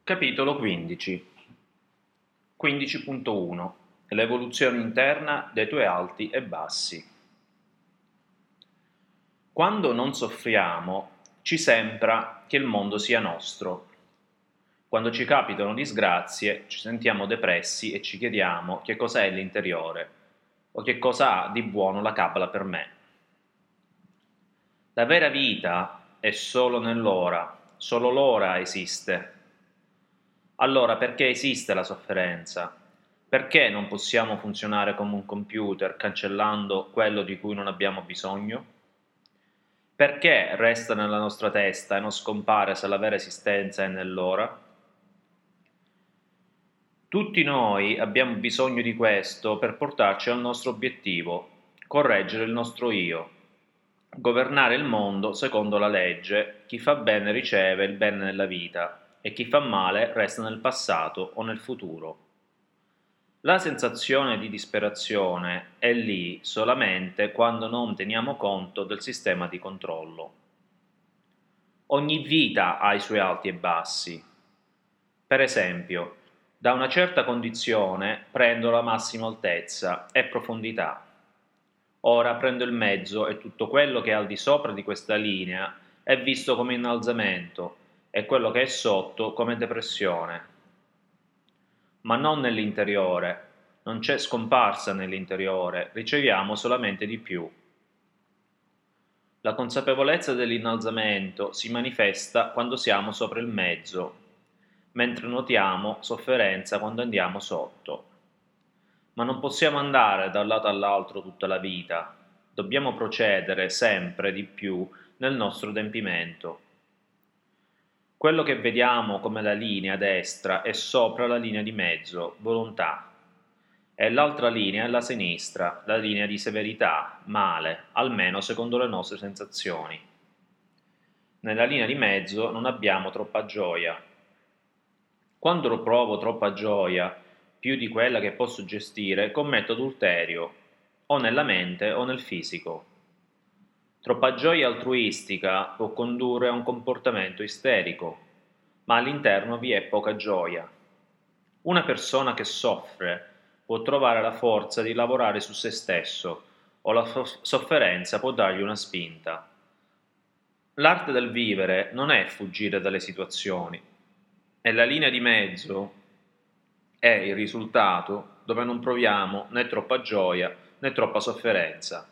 Capitolo 15. 15.1. L'evoluzione interna dei tuoi alti e bassi. Quando non soffriamo, ci sembra che il mondo sia nostro. Quando ci capitano disgrazie, ci sentiamo depressi e ci chiediamo che cosa è l'interiore o che cosa ha di buono la Kabbalah per me. La vera vita è solo nell'ora, solo l'ora esiste. Allora perché esiste la sofferenza? Perché non possiamo funzionare come un computer cancellando quello di cui non abbiamo bisogno? Perché resta nella nostra testa e non scompare se la vera esistenza è nell'ora? Tutti noi abbiamo bisogno di questo per portarci al nostro obiettivo, correggere il nostro io, governare il mondo secondo la legge: chi fa bene riceve il bene nella vita e chi fa male resta nel passato o nel futuro. La sensazione di disperazione è lì solamente quando non teniamo conto del sistema di controllo. Ogni vita ha i suoi alti e bassi. Per esempio, da una certa condizione prendo la massima altezza e profondità. Ora prendo il mezzo e tutto quello che è al di sopra di questa linea è visto come innalzamento e quello che è sotto come depressione. Ma non nell'interiore, non c'è scomparsa nell'interiore, riceviamo solamente di più. La consapevolezza dell'innalzamento si manifesta quando siamo sopra il mezzo, mentre notiamo sofferenza quando andiamo sotto. Ma non possiamo andare da un lato all'altro tutta la vita, dobbiamo procedere sempre di più nel nostro adempimento. Quello che vediamo come la linea destra è sopra la linea di mezzo, volontà, e l'altra linea è la sinistra, la linea di severità, male, almeno secondo le nostre sensazioni. Nella linea di mezzo non abbiamo troppa gioia. Quando provo troppa gioia, più di quella che posso gestire, commetto adulterio, o nella mente o nel fisico. Troppa gioia altruistica può condurre a un comportamento isterico, ma all'interno vi è poca gioia. Una persona che soffre può trovare la forza di lavorare su se stesso, o la sofferenza può dargli una spinta. L'arte del vivere non è fuggire dalle situazioni, e la linea di mezzo è il risultato dove non proviamo né troppa gioia né troppa sofferenza.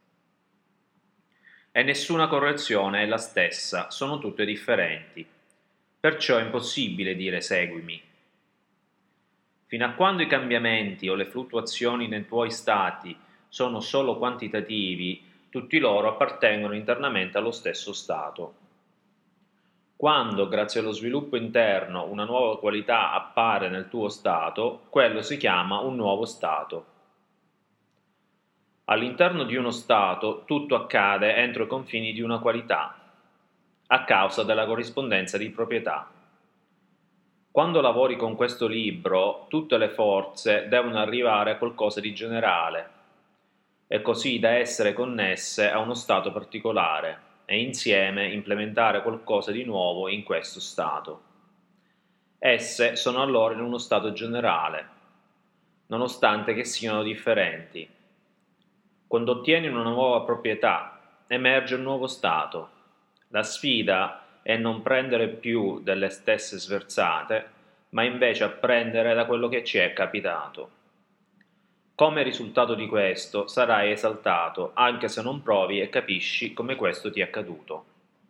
E nessuna correzione è la stessa, sono tutte differenti. Perciò è impossibile dire seguimi. Fino a quando i cambiamenti o le fluttuazioni nei tuoi stati sono solo quantitativi, tutti loro appartengono internamente allo stesso stato. Quando, grazie allo sviluppo interno, una nuova qualità appare nel tuo stato, quello si chiama un nuovo stato. All'interno di uno stato tutto accade entro i confini di una qualità, a causa della corrispondenza di proprietà. Quando lavori con questo libro, tutte le forze devono arrivare a qualcosa di generale, e così da essere connesse a uno stato particolare, e insieme implementare qualcosa di nuovo in questo stato. Esse sono allora in uno stato generale, nonostante che siano differenti. Quando ottieni una nuova proprietà, emerge un nuovo stato. La sfida è non prendere più delle stesse sversate, ma invece apprendere da quello che ci è capitato. Come risultato di questo sarai esaltato, anche se non provi e capisci come questo ti è accaduto.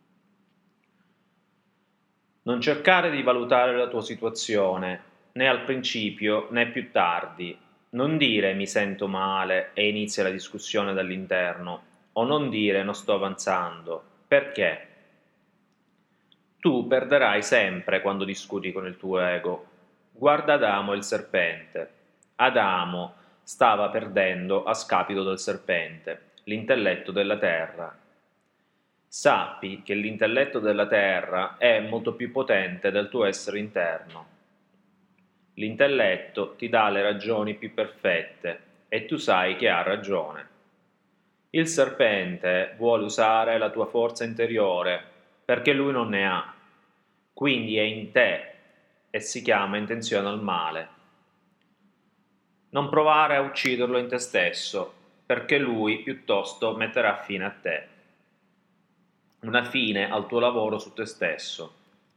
Non cercare di valutare la tua situazione, né al principio né più tardi. Non dire mi sento male e inizia la discussione dall'interno, o non dire non sto avanzando. Perché? Tu perderai sempre quando discuti con il tuo ego. Guarda Adamo e il serpente. Adamo stava perdendo a scapito del serpente, l'intelletto della terra. Sappi che l'intelletto della terra è molto più potente del tuo essere interno. L'intelletto ti dà le ragioni più perfette e tu sai che ha ragione. Il serpente vuole usare la tua forza interiore perché lui non ne ha, quindi è in te e si chiama intenzional male. Non provare a ucciderlo in te stesso, perché lui piuttosto metterà fine a te, una fine al tuo lavoro su te stesso.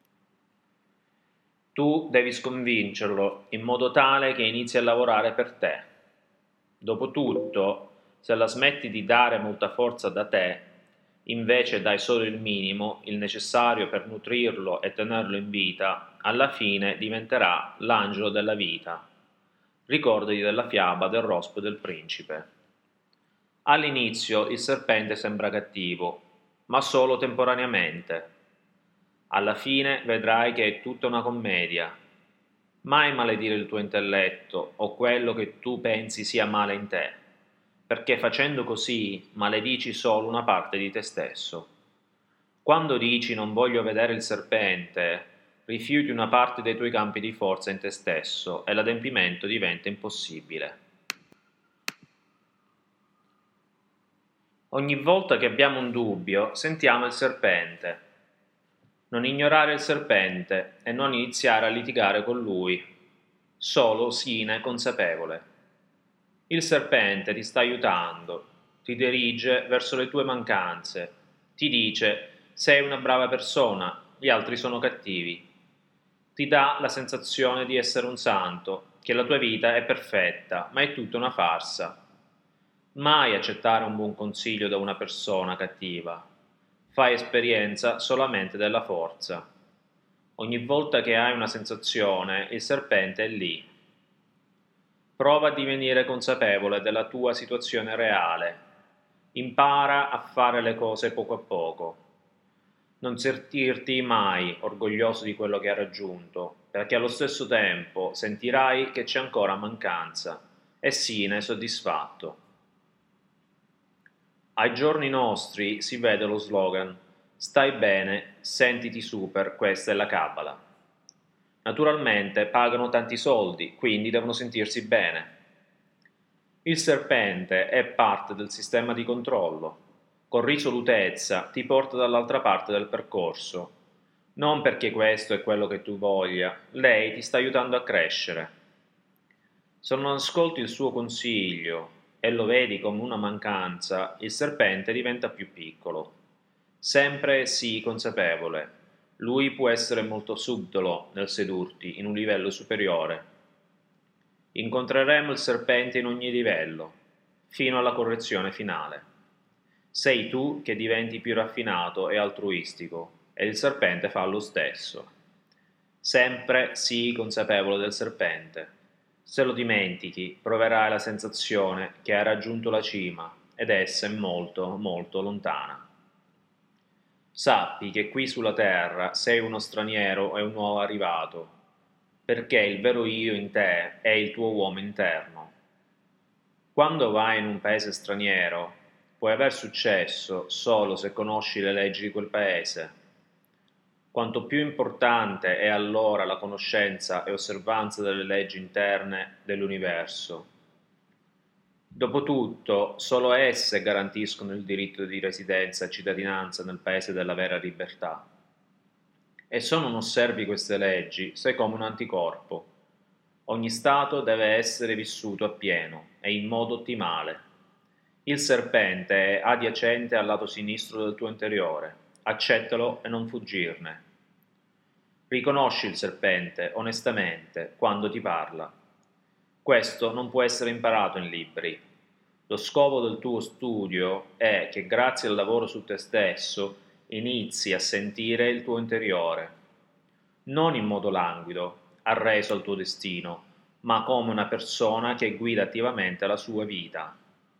Tu devi sconvincerlo in modo tale che inizi a lavorare per te. Dopotutto, se la smetti di dare molta forza da te, invece dai solo il minimo, il necessario per nutrirlo e tenerlo in vita, alla fine diventerà l'angelo della vita. Ricordati della fiaba del rospo e del principe. All'inizio il serpente sembra cattivo, ma solo temporaneamente. Alla fine vedrai che è tutta una commedia. Mai maledire il tuo intelletto o quello che tu pensi sia male in te, perché facendo così maledici solo una parte di te stesso. Quando dici non voglio vedere il serpente, rifiuti una parte dei tuoi campi di forza in te stesso e l'adempimento diventa impossibile. Ogni volta che abbiamo un dubbio, sentiamo il serpente. Non ignorare il serpente e non iniziare a litigare con lui, solo sine consapevole. Il serpente ti sta aiutando, ti dirige verso le tue mancanze, ti dice sei una brava persona, gli altri sono cattivi. Ti dà la sensazione di essere un santo, che la tua vita è perfetta, ma è tutta una farsa. Mai accettare un buon consiglio da una persona cattiva. Fai esperienza solamente della forza. Ogni volta che hai una sensazione, il serpente è lì. Prova a divenire consapevole della tua situazione reale. Impara a fare le cose poco a poco. Non sentirti mai orgoglioso di quello che hai raggiunto, perché allo stesso tempo sentirai che c'è ancora mancanza e sine soddisfatto. Ai giorni nostri si vede lo slogan "Stai bene, sentiti super, questa è la Kabbalah". Naturalmente pagano tanti soldi, quindi devono sentirsi bene. Il serpente è parte del sistema di controllo. Con risolutezza ti porta dall'altra parte del percorso. Non perché questo è quello che tu voglia, lei ti sta aiutando a crescere. Se non ascolti il suo consiglio e lo vedi come una mancanza, il serpente diventa più piccolo. Sempre sii consapevole. Lui può essere molto subdolo nel sedurti in un livello superiore. Incontreremo il serpente in ogni livello, fino alla correzione finale. Sei tu che diventi più raffinato e altruistico, e il serpente fa lo stesso. Sempre sii consapevole del serpente. Se lo dimentichi, proverai la sensazione che hai raggiunto la cima ed essa è molto, molto lontana. Sappi che qui sulla terra sei uno straniero e un nuovo arrivato, perché il vero io in te è il tuo uomo interno. Quando vai in un paese straniero, puoi aver successo solo se conosci le leggi di quel paese. Quanto più importante è allora la conoscenza e osservanza delle leggi interne dell'universo. Dopotutto, solo esse garantiscono il diritto di residenza e cittadinanza nel paese della vera libertà. E se non osservi queste leggi, sei come un anticorpo. Ogni stato deve essere vissuto appieno e in modo ottimale. Il serpente è adiacente al lato sinistro del tuo interiore. Accettalo e non fuggirne. Riconosci il serpente onestamente quando ti parla. Questo non può essere imparato in libri. Lo scopo del tuo studio è che grazie al lavoro su te stesso inizi a sentire il tuo interiore, non in modo languido, arreso al tuo destino, ma come una persona che guida attivamente la sua vita.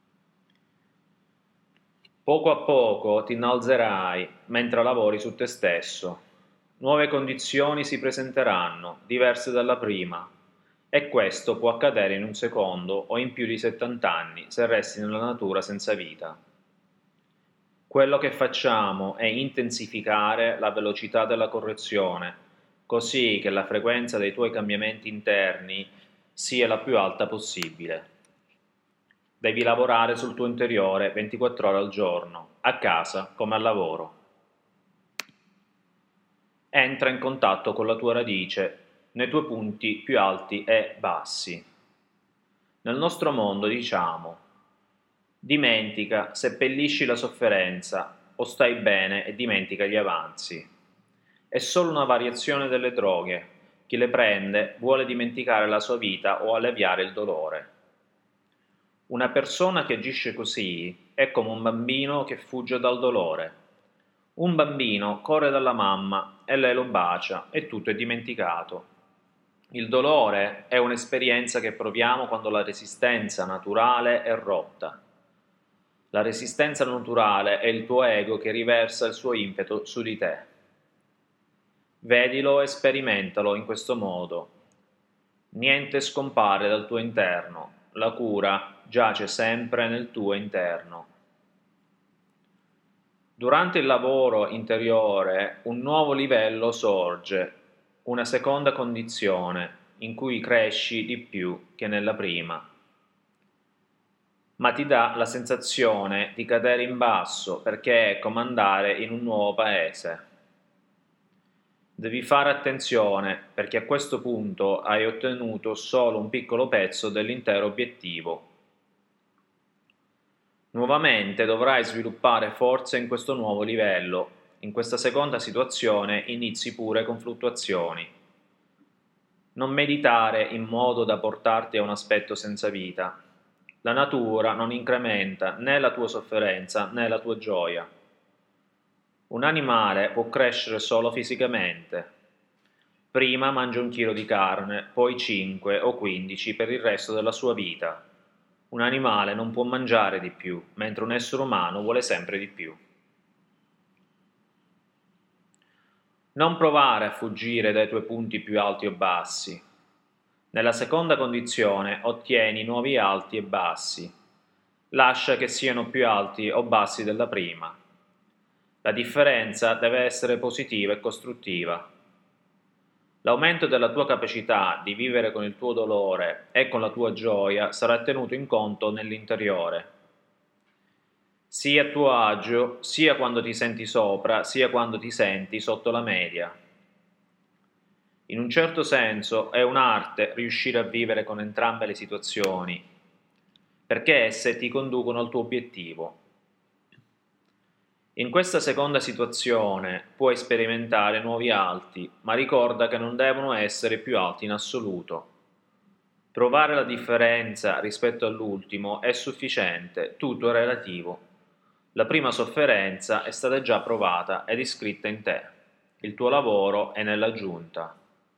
Poco a poco ti innalzerai mentre lavori su te stesso. Nuove condizioni si presenteranno, diverse dalla prima, e questo può accadere in un secondo o in più di 70 anni se resti nella natura senza vita. Quello che facciamo è intensificare la velocità della correzione, così che la frequenza dei tuoi cambiamenti interni sia la più alta possibile. Devi lavorare sul tuo interiore 24 ore al giorno, a casa come al lavoro. Entra in contatto con la tua radice, nei tuoi punti più alti e bassi. Nel nostro mondo diciamo: dimentica, seppellisci la sofferenza, o stai bene e dimentica gli avanzi. È solo una variazione delle droghe. Chi le prende vuole dimenticare la sua vita o alleviare il dolore. Una persona che agisce così è come un bambino che fugge dal dolore. Un bambino corre dalla mamma e lei lo bacia e tutto è dimenticato. Il dolore è un'esperienza che proviamo quando la resistenza naturale è rotta. La resistenza naturale è il tuo ego che riversa il suo impeto su di te. Vedilo e sperimentalo in questo modo. Niente scompare dal tuo interno, la cura giace sempre nel tuo interno. Durante il lavoro interiore un nuovo livello sorge, una seconda condizione in cui cresci di più che nella prima, ma ti dà la sensazione di cadere in basso perché è come andare in un nuovo paese. Devi fare attenzione perché a questo punto hai ottenuto solo un piccolo pezzo dell'intero obiettivo. Nuovamente dovrai sviluppare forza in questo nuovo livello. In questa seconda situazione inizi pure con fluttuazioni. Non meditare in modo da portarti a un aspetto senza vita. La natura non incrementa né la tua sofferenza né la tua gioia. Un animale può crescere solo fisicamente. Prima mangia 1 chilo di carne, poi 5 o 15 per il resto della sua vita. Un animale non può mangiare di più, mentre un essere umano vuole sempre di più. Non provare a fuggire dai tuoi punti più alti o bassi. Nella seconda condizione ottieni nuovi alti e bassi. Lascia che siano più alti o bassi della prima. La differenza deve essere positiva e costruttiva. L'aumento della tua capacità di vivere con il tuo dolore e con la tua gioia sarà tenuto in conto nell'interiore. Sii a tuo agio sia quando ti senti sopra, sia quando ti senti sotto la media. In un certo senso è un'arte riuscire a vivere con entrambe le situazioni, perché esse ti conducono al tuo obiettivo. In questa seconda situazione puoi sperimentare nuovi alti, ma ricorda che non devono essere più alti in assoluto. Provare la differenza rispetto all'ultimo è sufficiente, tutto è relativo. La prima sofferenza è stata già provata ed iscritta in te. Il tuo lavoro è nell'aggiunta.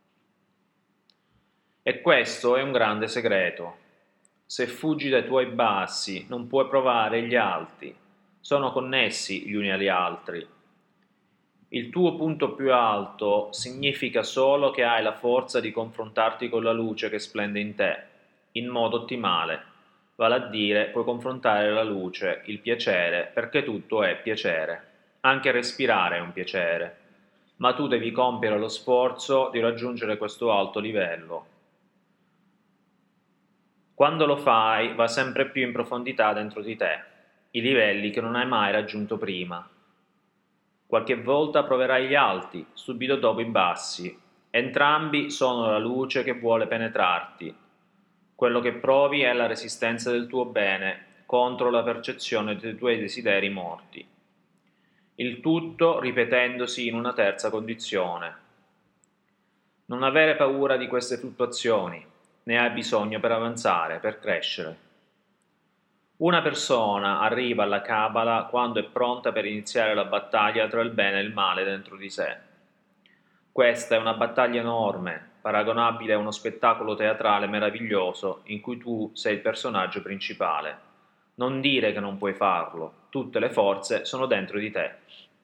E questo è un grande segreto. Se fuggi dai tuoi bassi, non puoi provare gli alti. Sono connessi gli uni agli altri. Il tuo punto più alto significa solo che hai la forza di confrontarti con la luce che splende in te, in modo ottimale. Vale a dire, puoi confrontare la luce, il piacere, perché tutto è piacere. Anche respirare è un piacere. Ma tu devi compiere lo sforzo di raggiungere questo alto livello. Quando lo fai, va sempre più in profondità dentro di te, i livelli che non hai mai raggiunto prima. Qualche volta proverai gli alti, subito dopo i bassi. Entrambi sono la luce che vuole penetrarti. Quello che provi è la resistenza del tuo bene contro la percezione dei tuoi desideri morti. Il tutto ripetendosi in una terza condizione. Non avere paura di queste fluttuazioni, ne hai bisogno per avanzare, per crescere. Una persona arriva alla Kabbalah quando è pronta per iniziare la battaglia tra il bene e il male dentro di sé. Questa è una battaglia enorme, paragonabile a uno spettacolo teatrale meraviglioso in cui tu sei il personaggio principale. Non dire che non puoi farlo, tutte le forze sono dentro di te.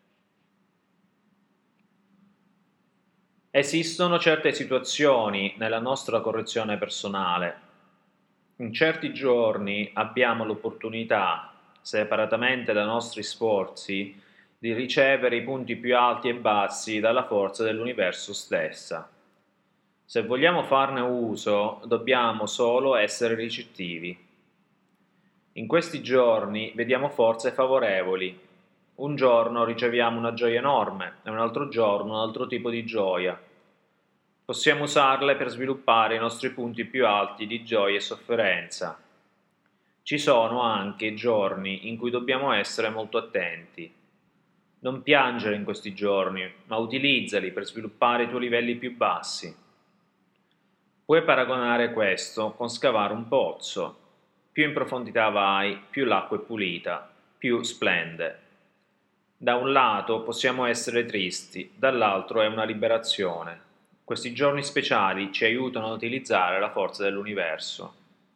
Esistono certe situazioni nella nostra correzione personale. In certi giorni abbiamo l'opportunità, separatamente dai nostri sforzi, di ricevere i punti più alti e bassi dalla forza dell'universo stessa. Se vogliamo farne uso, dobbiamo solo essere ricettivi. In questi giorni vediamo forze favorevoli. Un giorno riceviamo una gioia enorme e un altro giorno un altro tipo di gioia. Possiamo usarle per sviluppare i nostri punti più alti di gioia e sofferenza. Ci sono anche giorni in cui dobbiamo essere molto attenti. Non piangere in questi giorni, ma utilizzali per sviluppare i tuoi livelli più bassi. Puoi paragonare questo con scavare un pozzo. Più in profondità vai, più l'acqua è pulita, più splende. Da un lato possiamo essere tristi, dall'altro è una liberazione. Questi giorni speciali ci aiutano a utilizzare la forza dell'universo.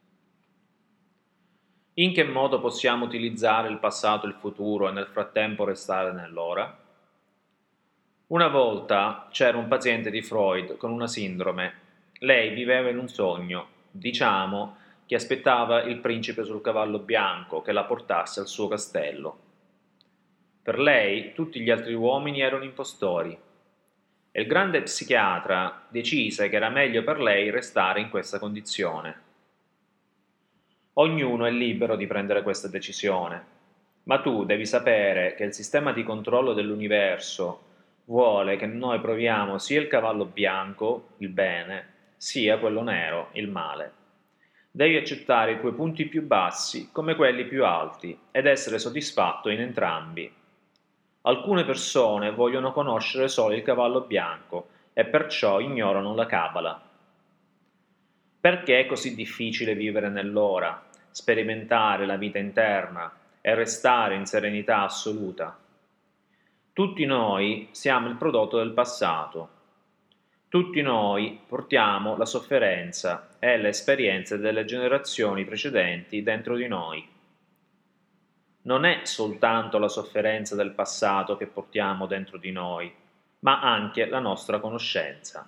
In che modo possiamo utilizzare il passato e il futuro e nel frattempo restare nell'ora? Una volta c'era un paziente di Freud con una sindrome. Lei viveva in un sogno, diciamo, che aspettava il principe sul cavallo bianco che la portasse al suo castello. Per lei tutti gli altri uomini erano impostori e il grande psichiatra decise che era meglio per lei restare in questa condizione. Ognuno è libero di prendere questa decisione, ma tu devi sapere che il sistema di controllo dell'universo vuole che noi proviamo sia il cavallo bianco, il bene, sia quello nero, il male. Devi accettare i tuoi punti più bassi come quelli più alti ed essere soddisfatto in entrambi. Alcune persone vogliono conoscere solo il cavallo bianco e perciò ignorano la Cabala. Perché è così difficile vivere nell'ora, sperimentare la vita interna e restare in serenità assoluta? Tutti noi siamo il prodotto del passato. Tutti noi portiamo la sofferenza e le esperienze delle generazioni precedenti dentro di noi. Non è soltanto la sofferenza del passato che portiamo dentro di noi, ma anche la nostra conoscenza.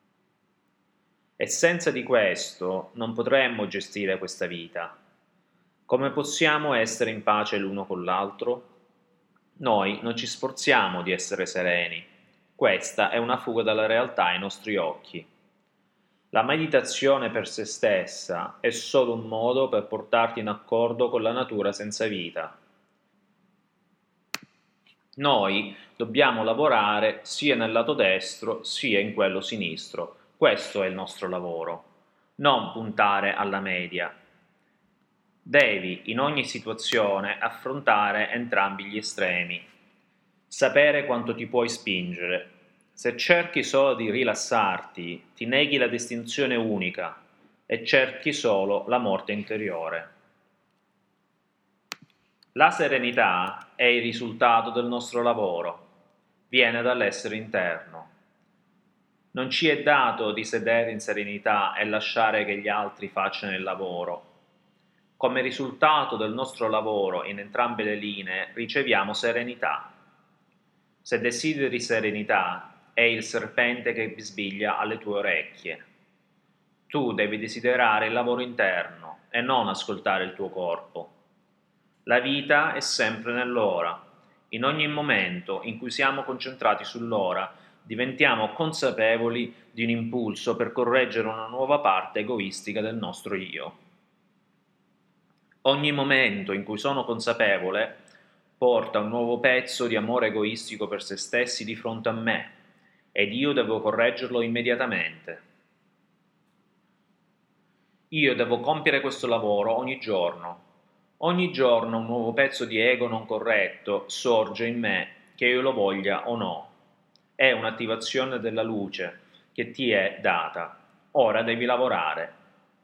E senza di questo non potremmo gestire questa vita. Come possiamo essere in pace l'uno con l'altro? Noi non ci sforziamo di essere sereni. Questa è una fuga dalla realtà ai nostri occhi. La meditazione per se stessa è solo un modo per portarti in accordo con la natura senza vita. Noi dobbiamo lavorare sia nel lato destro sia in quello sinistro. Questo è il nostro lavoro. Non puntare alla media. Devi in ogni situazione affrontare entrambi gli estremi. Sapere quanto ti puoi spingere. Se cerchi solo di rilassarti, ti neghi la distinzione unica e cerchi solo la morte interiore. La serenità è il risultato del nostro lavoro, viene dall'essere interno. Non ci è dato di sedere in serenità e lasciare che gli altri facciano il lavoro. Come risultato del nostro lavoro in entrambe le linee riceviamo serenità. Se desideri serenità, è il serpente che bisbiglia alle tue orecchie. Tu devi desiderare il lavoro interno e non ascoltare il tuo corpo. La vita è sempre nell'ora. In ogni momento in cui siamo concentrati sull'ora, diventiamo consapevoli di un impulso per correggere una nuova parte egoistica del nostro io. Ogni momento in cui sono consapevole porta un nuovo pezzo di amore egoistico per se stessi di fronte a me ed io devo correggerlo immediatamente. Io devo compiere questo lavoro ogni giorno. Ogni giorno un nuovo pezzo di ego non corretto sorge in me, che io lo voglia o no. È un'attivazione della luce che ti è data. Ora devi lavorare.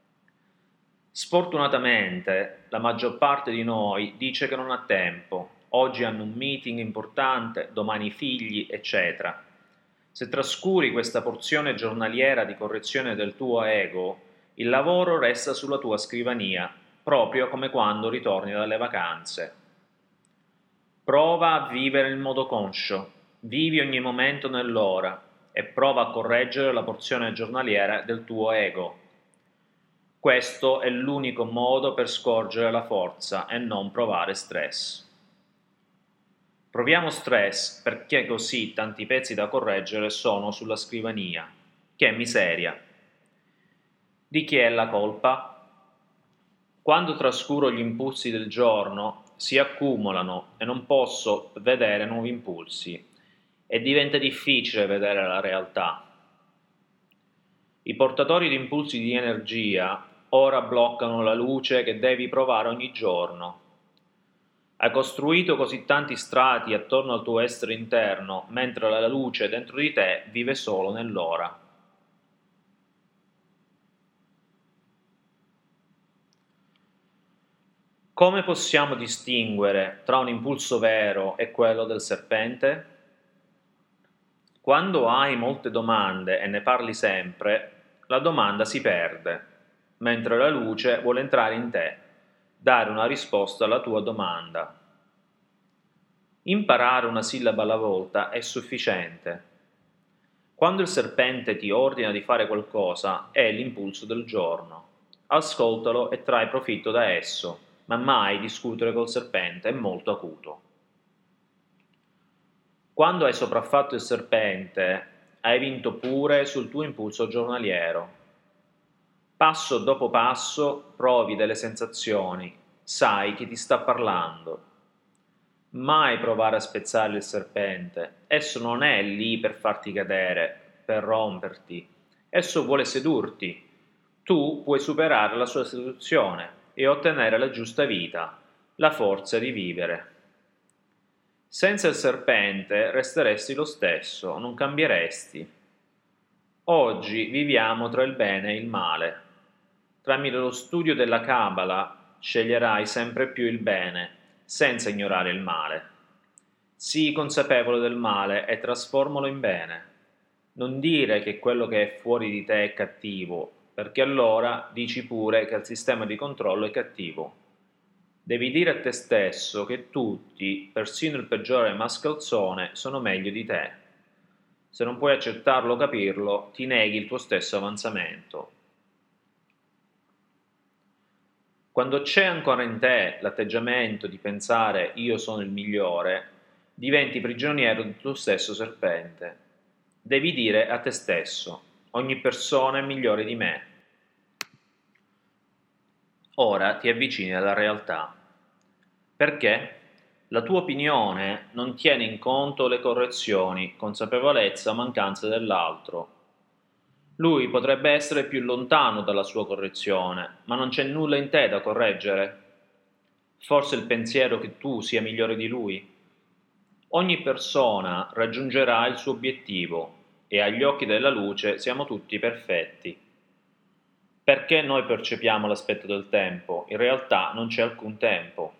Sfortunatamente, la maggior parte di noi dice che non ha tempo. Oggi hanno un meeting importante, domani i figli, eccetera. Se trascuri questa porzione giornaliera di correzione del tuo ego, il lavoro resta sulla tua scrivania, proprio come quando ritorni dalle vacanze. Prova a vivere in modo conscio, vivi ogni momento nell'ora e prova a correggere la porzione giornaliera del tuo ego. Questo è l'unico modo per scorgere la forza e non provare stress. Proviamo stress perché così tanti pezzi da correggere sono sulla scrivania. Che miseria! Di chi è la colpa? Quando trascuro gli impulsi del giorno, si accumulano e non posso vedere nuovi impulsi e diventa difficile vedere la realtà. I portatori di impulsi di energia ora bloccano la luce che devi provare ogni giorno. Hai costruito così tanti strati attorno al tuo essere interno, mentre la luce dentro di te vive solo nell'ora. Come possiamo distinguere tra un impulso vero e quello del serpente? Quando hai molte domande e ne parli sempre, la domanda si perde, mentre la luce vuole entrare in te, dare una risposta alla tua domanda. Imparare una sillaba alla volta è sufficiente. Quando il serpente ti ordina di fare qualcosa, è l'impulso del giorno. Ascoltalo e trai profitto da esso, ma mai discutere col serpente è molto acuto. Quando hai sopraffatto il serpente, hai vinto pure sul tuo impulso giornaliero. Passo dopo passo provi delle sensazioni, sai chi ti sta parlando. Mai provare a spezzare il serpente, esso non è lì per farti cadere, per romperti, esso vuole sedurti. Tu puoi superare la sua seduzione e ottenere la giusta vita, la forza di vivere. Senza il serpente resteresti lo stesso, non cambieresti. Oggi viviamo tra il bene e il male. Tramite lo studio della Kabbalah sceglierai sempre più il bene, senza ignorare il male. Sii consapevole del male e trasformalo in bene. Non dire che quello che è fuori di te è cattivo, perché allora dici pure che il sistema di controllo è cattivo. Devi dire a te stesso che tutti, persino il peggiore mascalzone, sono meglio di te. Se non puoi accettarlo o capirlo, ti neghi il tuo stesso avanzamento. Quando c'è ancora in te l'atteggiamento di pensare io sono il migliore, diventi prigioniero del tuo stesso serpente. Devi dire a te stesso, ogni persona è migliore di me. Ora ti avvicini alla realtà. Perché? La tua opinione non tiene in conto le correzioni, consapevolezza o mancanze dell'altro. Lui potrebbe essere più lontano dalla sua correzione, ma non c'è nulla in te da correggere. Forse il pensiero che tu sia migliore di lui. Ogni persona raggiungerà il suo obiettivo e agli occhi della luce siamo tutti perfetti. Perché noi percepiamo l'aspetto del tempo? In realtà non c'è alcun tempo.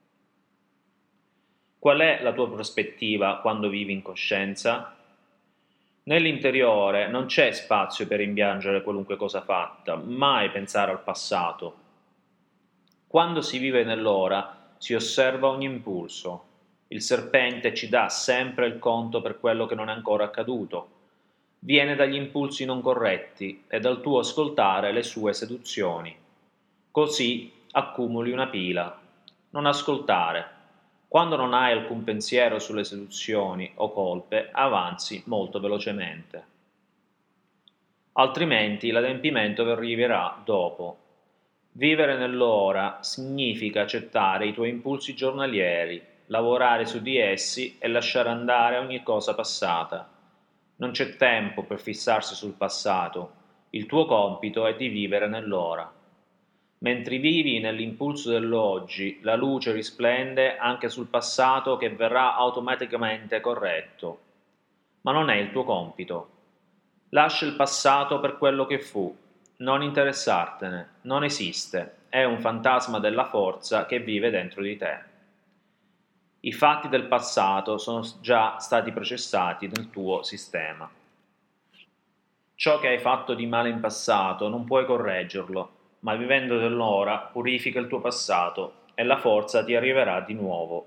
Qual è la tua prospettiva quando vivi in coscienza? Nell'interiore non c'è spazio per rimpiangere qualunque cosa fatta, mai pensare al passato. Quando si vive nell'ora si osserva ogni impulso. Il serpente ci dà sempre il conto per quello che non è ancora accaduto. Viene dagli impulsi non corretti e dal tuo ascoltare le sue seduzioni. Così accumuli una pila. Non ascoltare. Quando non hai alcun pensiero sulle seduzioni o colpe, avanzi molto velocemente. Altrimenti l'adempimento arriverà dopo. Vivere nell'ora significa accettare i tuoi impulsi giornalieri, lavorare su di essi e lasciare andare ogni cosa passata. Non c'è tempo per fissarsi sul passato, il tuo compito è di vivere nell'ora. Mentre vivi nell'impulso dell'oggi, la luce risplende anche sul passato che verrà automaticamente corretto. Ma non è il tuo compito. Lascia il passato per quello che fu, non interessartene, non esiste, è un fantasma della forza che vive dentro di te. I fatti del passato sono già stati processati nel tuo sistema. Ciò che hai fatto di male in passato non puoi correggerlo, ma vivendo dell'ora purifica il tuo passato e la forza ti arriverà di nuovo.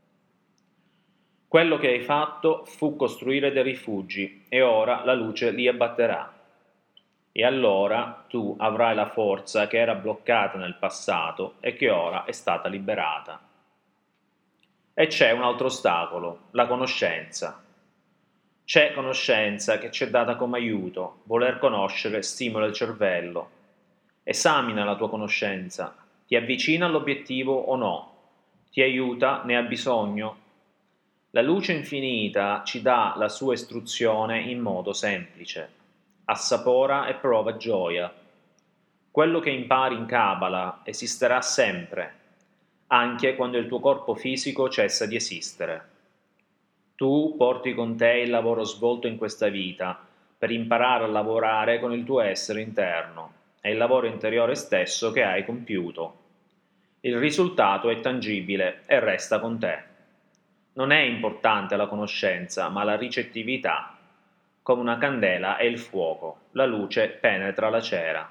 Quello che hai fatto fu costruire dei rifugi e ora la luce li abbatterà. E allora tu avrai la forza che era bloccata nel passato e che ora è stata liberata. E c'è un altro ostacolo, la conoscenza. C'è conoscenza che ci è data come aiuto, voler conoscere stimola il cervello. Esamina la tua conoscenza, ti avvicina all'obiettivo o no? Ti aiuta, ne ha bisogno? La luce infinita ci dà la sua istruzione in modo semplice. assapora e prova gioia. Quello che impari in Kabbalah esisterà sempre, anche quando il tuo corpo fisico cessa di esistere. Tu porti con te il lavoro svolto in questa vita per imparare a lavorare con il tuo essere interno e il lavoro interiore stesso che hai compiuto. Il risultato è tangibile e resta con te. Non è importante la conoscenza, ma la ricettività. Come una candela è il fuoco, la luce penetra la cera.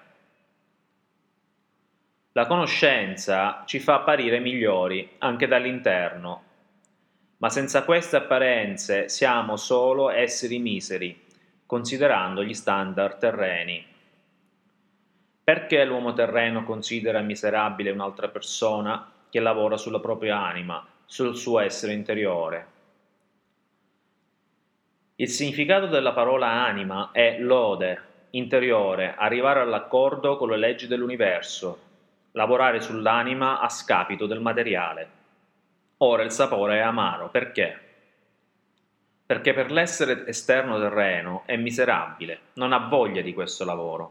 La conoscenza ci fa apparire migliori anche dall'interno, ma senza queste apparenze siamo solo esseri miseri, considerando gli standard terreni. Perché l'uomo terreno considera miserabile un'altra persona che lavora sulla propria anima, sul suo essere interiore? Il significato della parola anima è lode, interiore, arrivare all'accordo con le leggi dell'universo, lavorare sull'anima a scapito del materiale. Ora il sapore è amaro, perché? Perché per l'essere esterno terreno è miserabile, non ha voglia di questo lavoro.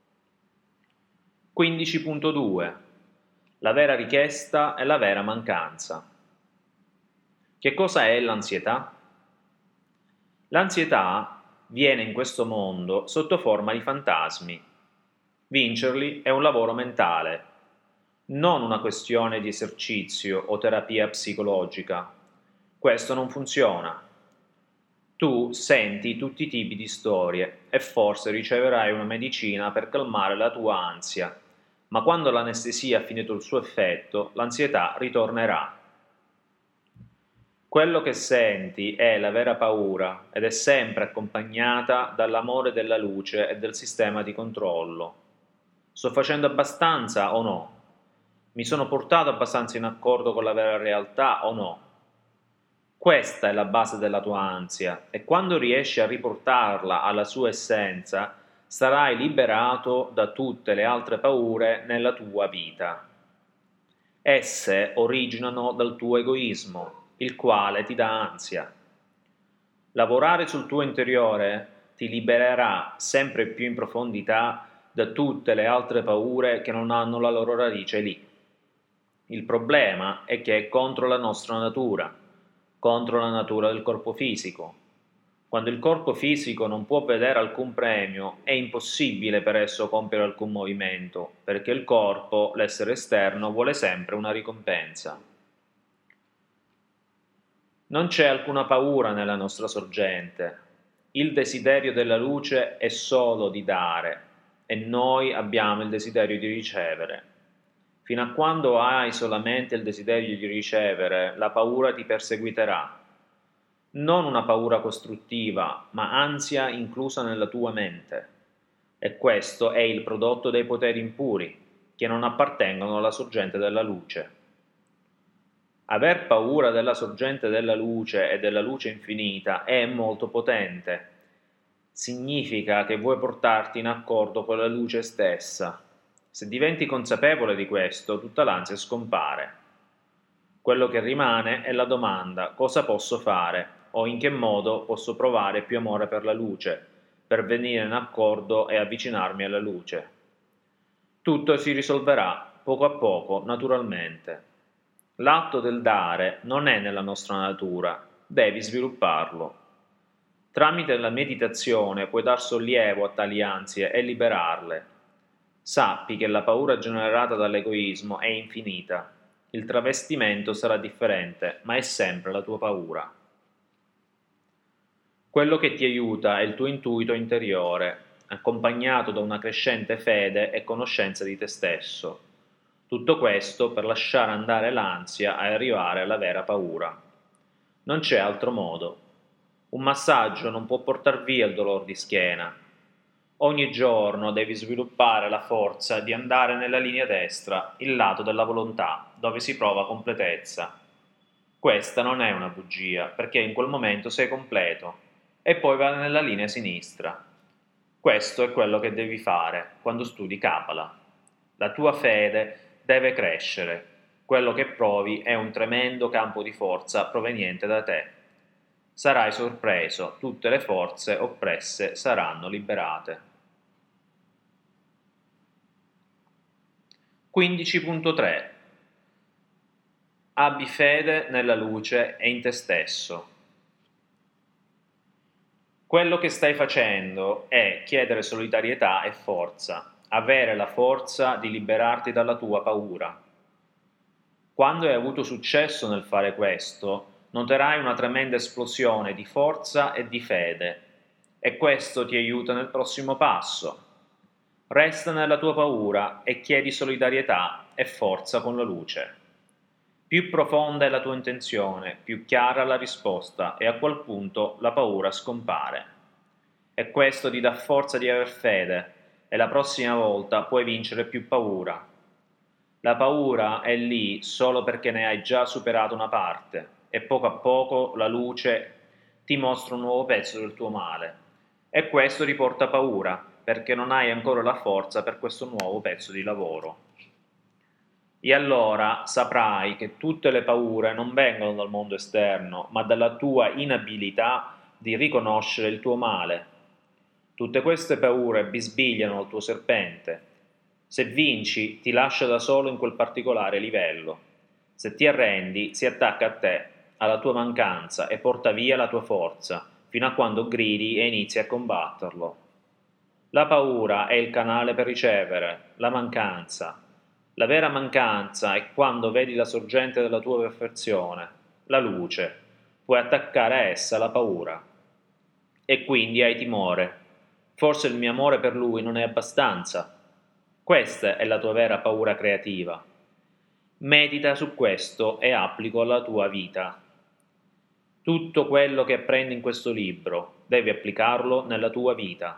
15.2 La vera richiesta è la vera mancanza. Che cosa è l'ansietà? L'ansietà viene in questo mondo sotto forma di fantasmi. Vincerli è un lavoro mentale, non una questione di esercizio o terapia psicologica. Questo non funziona. Tu senti tutti i tipi di storie e forse riceverai una medicina per calmare la tua ansia, ma quando l'anestesia ha finito il suo effetto, l'ansietà ritornerà. Quello che senti è la vera paura ed è sempre accompagnata dall'amore della luce e del sistema di controllo. Sto facendo abbastanza o no? Mi sono portato abbastanza in accordo con la vera realtà o no? Questa è la base della tua ansia e quando riesci a riportarla alla sua essenza, sarai liberato da tutte le altre paure nella tua vita. Esse originano dal tuo egoismo, il quale ti dà ansia. Lavorare sul tuo interiore ti libererà sempre più in profondità da tutte le altre paure che non hanno la loro radice lì. Il problema è che è contro la nostra natura, contro la natura del corpo fisico. Quando il corpo fisico non può vedere alcun premio, è impossibile per esso compiere alcun movimento, perché il corpo, l'essere esterno, vuole sempre una ricompensa. Non c'è alcuna paura nella nostra sorgente. Il desiderio della luce è solo di dare e noi abbiamo il desiderio di ricevere. Fino a quando hai solamente il desiderio di ricevere, la paura ti perseguiterà. Non una paura costruttiva, ma ansia inclusa nella tua mente. E questo è il prodotto dei poteri impuri, che non appartengono alla sorgente della luce. Aver paura della sorgente della luce e della luce infinita è molto potente. Significa che vuoi portarti in accordo con la luce stessa. Se diventi consapevole di questo, tutta l'ansia scompare. Quello che rimane è la domanda: cosa posso fare o in che modo posso provare più amore per la luce, per venire in accordo e avvicinarmi alla luce. Tutto si risolverà poco a poco, naturalmente. L'atto del dare non è nella nostra natura, devi svilupparlo. Tramite la meditazione puoi dar sollievo a tali ansie e liberarle. Sappi che la paura generata dall'egoismo è infinita. Il travestimento sarà differente, ma è sempre la tua paura. Quello che ti aiuta è il tuo intuito interiore, accompagnato da una crescente fede e conoscenza di te stesso. Tutto questo per lasciare andare l'ansia e arrivare alla vera paura. Non c'è altro modo. Un massaggio non può portar via il dolore di schiena. Ogni giorno devi sviluppare la forza di andare nella linea destra, il lato della volontà, dove si prova completezza. Questa non è una bugia, perché in quel momento sei completo, e poi vai nella linea sinistra. Questo è quello che devi fare quando studi Kabbalah. La tua fede deve crescere. Quello che provi è un tremendo campo di forza proveniente da te. Sarai sorpreso, tutte le forze oppresse saranno liberate. 15.3 Abbi fede nella luce e in te stesso. Quello che stai facendo è chiedere solidarietà e forza, avere la forza di liberarti dalla tua paura. Quando hai avuto successo nel fare questo, noterai una tremenda esplosione di forza e di fede, e questo ti aiuta nel prossimo passo. Resta nella tua paura e chiedi solidarietà e forza con la luce. Più profonda è la tua intenzione, più chiara la risposta e a quel punto la paura scompare. E questo ti dà forza di aver fede e la prossima volta puoi vincere più paura. La paura è lì solo perché ne hai già superato una parte e poco a poco la luce ti mostra un nuovo pezzo del tuo male. E questo ti porta paura perché non hai ancora la forza per questo nuovo pezzo di lavoro. E allora saprai che tutte le paure non vengono dal mondo esterno, ma dalla tua inabilità di riconoscere il tuo male. Tutte queste paure bisbigliano il tuo serpente. Se vinci, ti lascia da solo in quel particolare livello. Se ti arrendi, si attacca a te, alla tua mancanza e porta via la tua forza, fino a quando gridi e inizi a combatterlo. La paura è il canale per ricevere, la mancanza. La vera mancanza è quando vedi la sorgente della tua perfezione, la luce. Puoi attaccare a essa la paura. E quindi hai timore. Forse il mio amore per lui non è abbastanza. Questa è la tua vera paura creativa. Medita su questo e applico alla tua vita. Tutto quello che apprendi in questo libro devi applicarlo nella tua vita.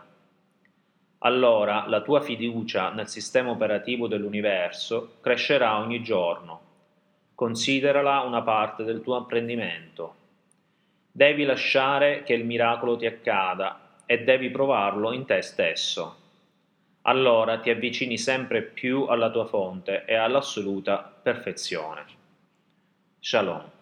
Allora la tua fiducia nel sistema operativo dell'universo crescerà ogni giorno. Considerala una parte del tuo apprendimento. Devi lasciare che il miracolo ti accada e devi provarlo in te stesso. Allora ti avvicini sempre più alla tua fonte e all'assoluta perfezione. Shalom.